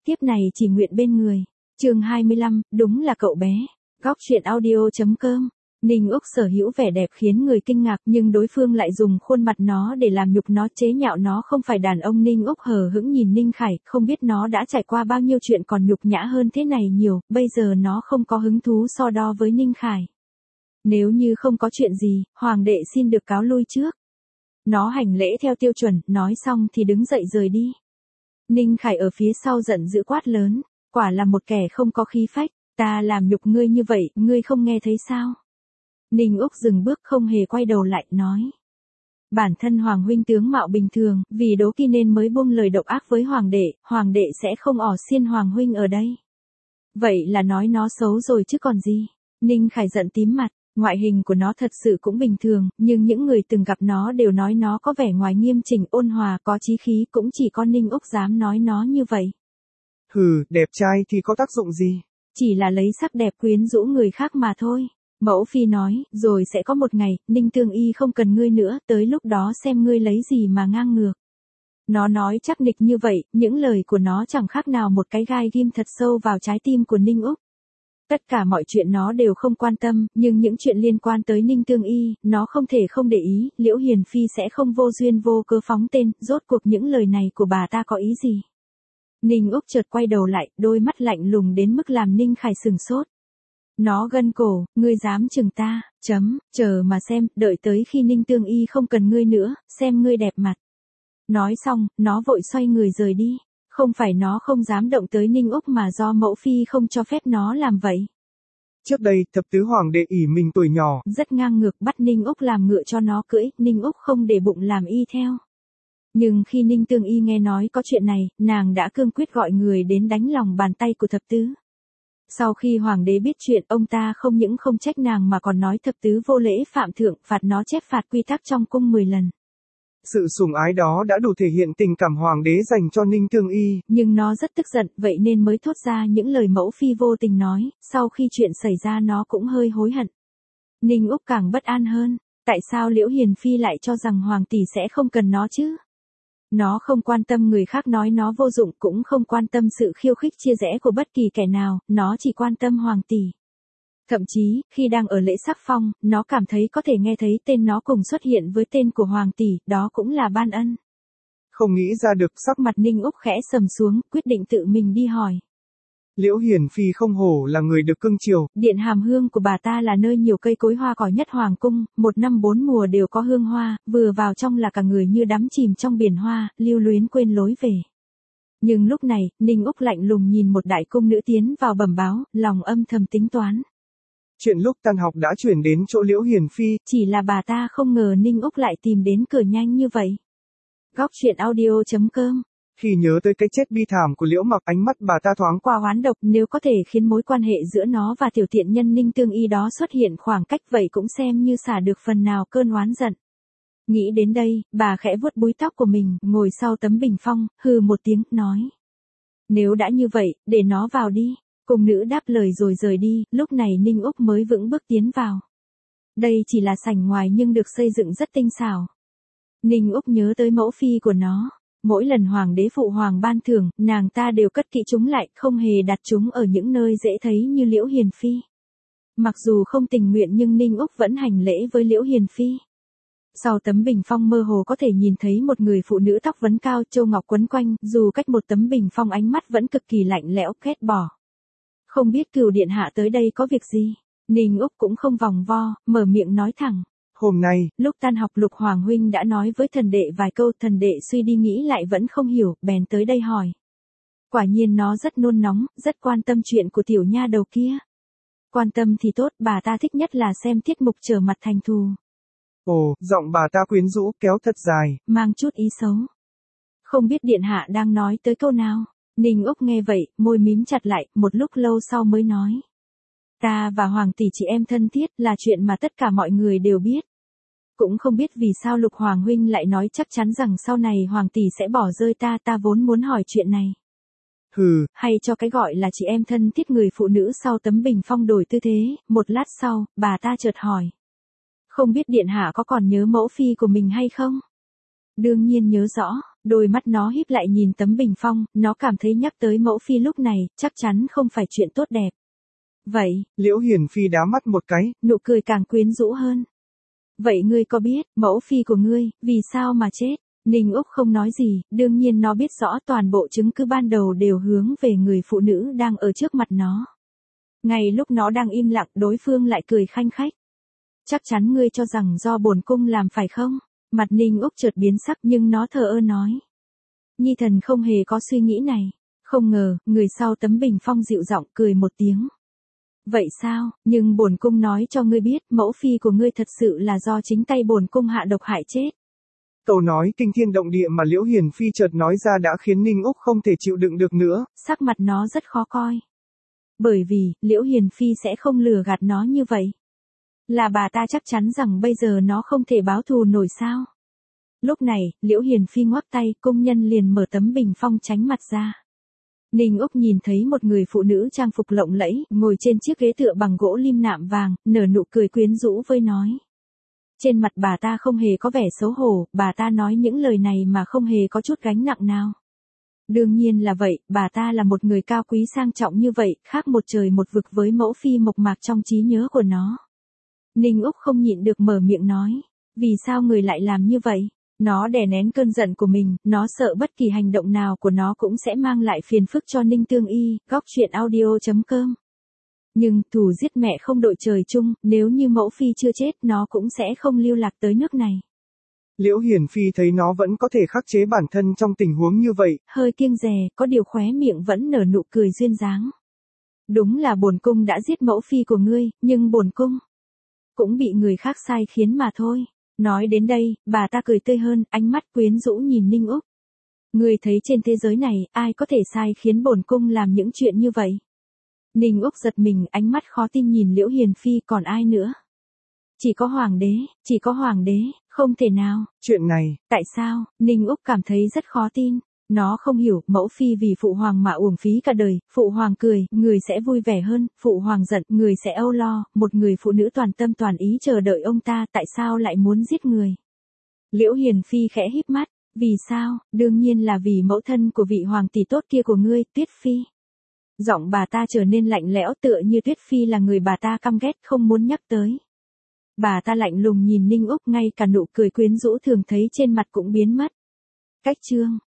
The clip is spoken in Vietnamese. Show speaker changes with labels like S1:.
S1: tiếp này chỉ nguyện bên người. Chương 25, đúng là cậu bé. Góc truyện audio.com. Ninh Úc sở hữu vẻ đẹp khiến người kinh ngạc, nhưng đối phương lại dùng khuôn mặt nó để làm nhục nó, chế nhạo nó không phải đàn ông. Ninh Úc hờ hững nhìn Ninh Khải, không biết nó đã trải qua bao nhiêu chuyện còn nhục nhã hơn thế này nhiều, bây giờ nó không có hứng thú so đo với Ninh Khải. Nếu như không có chuyện gì, hoàng đệ xin được cáo lui trước. Nó hành lễ theo tiêu chuẩn, nói xong thì đứng dậy rời đi. Ninh Khải ở phía sau giận dữ quát lớn, quả là một kẻ không có khí phách, ta làm nhục ngươi như vậy, ngươi không nghe thấy sao? Ninh Úc dừng bước không hề quay đầu lại, nói. Bản thân Hoàng huynh tướng mạo bình thường, vì đố kỵ nên mới buông lời độc ác với hoàng đệ sẽ không ỏ xiên Hoàng huynh ở đây. Vậy là nói nó xấu rồi chứ còn gì? Ninh Khải giận tím mặt, ngoại hình của nó thật sự cũng bình thường, nhưng những người từng gặp nó đều nói nó có vẻ ngoài nghiêm chỉnh, ôn hòa, có chí khí, cũng chỉ có Ninh Úc dám nói nó như vậy.
S2: Hừ, đẹp trai thì có tác dụng gì?
S1: Chỉ là lấy sắc đẹp quyến rũ người khác mà thôi. Mẫu phi nói, rồi sẽ có một ngày, Ninh Tương Y không cần ngươi nữa, tới lúc đó xem ngươi lấy gì mà ngang ngược. Nó nói chắc nịch như vậy, những lời của nó chẳng khác nào một cái gai ghim thật sâu vào trái tim của Ninh Úc. Tất cả mọi chuyện nó đều không quan tâm, nhưng những chuyện liên quan tới Ninh Tương Y, nó không thể không để ý. Liễu Hiền Phi sẽ không vô duyên vô cớ phóng tên, rốt cuộc những lời này của bà ta có ý gì? Ninh Úc chợt quay đầu lại, đôi mắt lạnh lùng đến mức làm Ninh Khải sừng sốt. Nó gân cổ, ngươi dám chừng ta, chờ mà xem, đợi tới khi Ninh Tương Y không cần ngươi nữa, xem ngươi đẹp mặt. Nói xong, nó vội xoay người rời đi. Không phải nó không dám động tới Ninh Úc mà do mẫu phi không cho phép nó làm vậy.
S2: Trước đây, thập tứ hoàng đệ ỷ mình tuổi nhỏ,
S1: rất ngang ngược bắt Ninh Úc làm ngựa cho nó cưỡi, Ninh Úc không để bụng làm y theo. Nhưng khi Ninh Tương Y nghe nói có chuyện này, nàng đã cương quyết gọi người đến đánh lòng bàn tay của thập tứ. Sau khi hoàng đế biết chuyện, ông ta không những không trách nàng mà còn nói thập tứ vô lễ phạm thượng, phạt nó chép phạt quy tắc trong cung 10 lần.
S2: Sự sủng ái đó đã đủ thể hiện tình cảm hoàng đế dành cho Ninh Tương Y.
S1: Nhưng nó rất tức giận, vậy nên mới thốt ra những lời mẫu phi vô tình nói, sau khi chuyện xảy ra nó cũng hơi hối hận. Ninh Úc càng bất an hơn, tại sao Liễu Hiền Phi lại cho rằng hoàng tỷ sẽ không cần nó chứ? Nó không quan tâm người khác nói nó vô dụng, cũng không quan tâm sự khiêu khích chia rẽ của bất kỳ kẻ nào, nó chỉ quan tâm hoàng tỷ. Thậm chí, khi đang ở lễ sắc phong, nó cảm thấy có thể nghe thấy tên nó cùng xuất hiện với tên của hoàng tỷ, đó cũng là ban ân.
S2: Không nghĩ ra được,
S1: sắc mặt Ninh Úc khẽ sầm xuống, quyết định tự mình đi hỏi.
S2: Liễu Hiền Phi không hổ là người được cưng chiều.
S1: Điện Hàm Hương của bà ta là nơi nhiều cây cối hoa cỏ nhất hoàng cung, 1 năm 4 mùa đều có hương hoa, vừa vào trong là cả người như đắm chìm trong biển hoa, lưu luyến quên lối về. Nhưng lúc này, Ninh Úc lạnh lùng nhìn một đại cung nữ tiến vào bẩm báo, lòng âm thầm tính toán.
S2: Chuyện lúc tan học đã chuyển đến chỗ Liễu Hiền Phi.
S1: Chỉ là bà ta không ngờ Ninh Úc lại tìm đến cửa nhanh như vậy. Góc truyện audio.com.
S2: Khi nhớ tới cái chết bi thảm của Liễu Mặc, ánh mắt bà ta thoáng
S1: qua hoán độc, nếu có thể khiến mối quan hệ giữa nó và tiểu tiện nhân Ninh Tương Y đó xuất hiện khoảng cách, vậy cũng xem như xả được phần nào cơn oán giận. Nghĩ đến đây, bà khẽ vuốt búi tóc của mình, ngồi sau tấm bình phong, hừ một tiếng, nói. Nếu đã như vậy, để nó vào đi. Cung nữ đáp lời rồi rời đi, lúc này Ninh Úc mới vững bước tiến vào. Đây chỉ là sảnh ngoài nhưng được xây dựng rất tinh xảo. Ninh Úc nhớ tới mẫu phi của nó. Mỗi lần hoàng đế phụ hoàng ban thưởng, nàng ta đều cất kỹ chúng lại, không hề đặt chúng ở những nơi dễ thấy như Liễu Hiền Phi. Mặc dù không tình nguyện nhưng Ninh Úc vẫn hành lễ với Liễu Hiền Phi. Sau tấm bình phong mơ hồ có thể nhìn thấy một người phụ nữ tóc vấn cao, châu ngọc quấn quanh, dù cách một tấm bình phong ánh mắt vẫn cực kỳ lạnh lẽo, ghét bỏ. Không biết cửu điện hạ tới đây có việc gì? Ninh Úc cũng không vòng vo, mở miệng nói thẳng.
S2: Hôm nay,
S1: lúc tan học Lục Hoàng huynh đã nói với thần đệ vài câu, thần đệ suy đi nghĩ lại vẫn không hiểu, bèn tới đây hỏi. Quả nhiên nó rất nôn nóng, rất quan tâm chuyện của tiểu nha đầu kia. Quan tâm thì tốt, bà ta thích nhất là xem tiết mục trở mặt thành thù.
S2: Ồ, giọng bà ta quyến rũ, kéo thật dài,
S1: mang chút ý xấu. Không biết điện hạ đang nói tới câu nào? Ninh Úc nghe vậy, môi mím chặt lại, một lúc lâu sau mới nói. Ta và hoàng tỷ chị em thân thiết là chuyện mà tất cả mọi người đều biết. Cũng không biết vì sao Lục Hoàng huynh lại nói chắc chắn rằng sau này hoàng tỷ sẽ bỏ rơi ta, ta vốn muốn hỏi chuyện này.
S2: Hừ,
S1: hay cho cái gọi là chị em thân thiết. Người phụ nữ sau tấm bình phong đổi tư thế, một lát sau, bà ta chợt hỏi. Không biết điện hạ có còn nhớ mẫu phi của mình hay không? Đương nhiên nhớ rõ. đôi mắt nó híp lại nhìn tấm bình phong, nó cảm thấy nhắc tới mẫu phi lúc này, chắc chắn không phải chuyện tốt đẹp. Vậy,
S2: Liễu Hiền Phi đá mắt một cái,
S1: nụ cười càng quyến rũ hơn. Vậy ngươi có biết, mẫu phi của ngươi, vì sao mà chết? Ninh Úc không nói gì, đương nhiên nó biết rõ toàn bộ chứng cứ ban đầu đều hướng về người phụ nữ đang ở trước mặt nó. Ngay lúc nó đang im lặng, đối phương lại cười khanh khách. Chắc chắn ngươi cho rằng do bổn cung làm phải không? Mặt Ninh Úc chợt biến sắc nhưng nó thờ ơ nói. Nhi thần không hề có suy nghĩ này. Không ngờ, người sau tấm bình phong dịu giọng cười một tiếng. Vậy sao, nhưng bổn cung nói cho ngươi biết, mẫu phi của ngươi thật sự là do chính tay bổn cung hạ độc hại chết.
S2: Câu nói kinh thiên động địa mà Liễu Hiền Phi chợt nói ra đã khiến Ninh Úc không thể chịu đựng được nữa.
S1: Sắc mặt nó rất khó coi. Bởi vì, Liễu Hiền Phi sẽ không lừa gạt nó như vậy. Là bà ta chắc chắn rằng bây giờ nó không thể báo thù nổi sao. Lúc này, Liễu Hiền Phi ngoắc tay, công nhân liền mở tấm bình phong tránh mặt ra. Ninh Úc nhìn thấy một người phụ nữ trang phục lộng lẫy, ngồi trên chiếc ghế tựa bằng gỗ lim nạm vàng, nở nụ cười quyến rũ với nói. Trên mặt bà ta không hề có vẻ xấu hổ, bà ta nói những lời này mà không hề có chút gánh nặng nào. Đương nhiên là vậy, bà ta là một người cao quý sang trọng như vậy, khác một trời một vực với mẫu phi mộc mạc trong trí nhớ của nó. Ninh Úc không nhịn được mở miệng nói, vì sao người lại làm như vậy? Nó đè nén cơn giận của mình, nó sợ bất kỳ hành động nào của nó cũng sẽ mang lại phiền phức cho Ninh Tương Y, góc truyện audio.com. Nhưng, thù giết mẹ không đội trời chung, nếu như mẫu phi chưa chết nó cũng sẽ không lưu lạc tới nước này.
S2: Liễu Hiền Phi thấy nó vẫn có thể khắc chế bản thân trong tình huống như vậy.
S1: Hơi kiêng dè, có điều khóe miệng vẫn nở nụ cười duyên dáng. Đúng là bổn cung đã giết mẫu phi của ngươi, nhưng bổn cung cũng bị người khác sai khiến mà thôi. Nói đến đây, bà ta cười tươi hơn, ánh mắt quyến rũ nhìn Ninh Úc. Ngươi thấy trên thế giới này, ai có thể sai khiến bổn cung làm những chuyện như vậy? Ninh Úc giật mình, ánh mắt khó tin nhìn Liễu Hiền Phi, còn ai nữa? Chỉ có hoàng đế, không thể nào.
S2: Chuyện này,
S1: tại sao? Ninh Úc cảm thấy rất khó tin. Nó không hiểu, mẫu phi vì phụ hoàng mà uổng phí cả đời, phụ hoàng cười, người sẽ vui vẻ hơn, phụ hoàng giận, người sẽ âu lo, một người phụ nữ toàn tâm toàn ý chờ đợi ông ta, tại sao lại muốn giết người? Liễu Hiền Phi khẽ híp mắt, vì sao? Đương nhiên là vì mẫu thân của vị hoàng tỷ tốt kia của ngươi, Tuyết Phi. Giọng bà ta trở nên lạnh lẽo tựa như Tuyết Phi là người bà ta căm ghét không muốn nhắc tới. Bà ta lạnh lùng nhìn Ninh Úc, ngay cả nụ cười quyến rũ thường thấy trên mặt cũng biến mất. Cách chương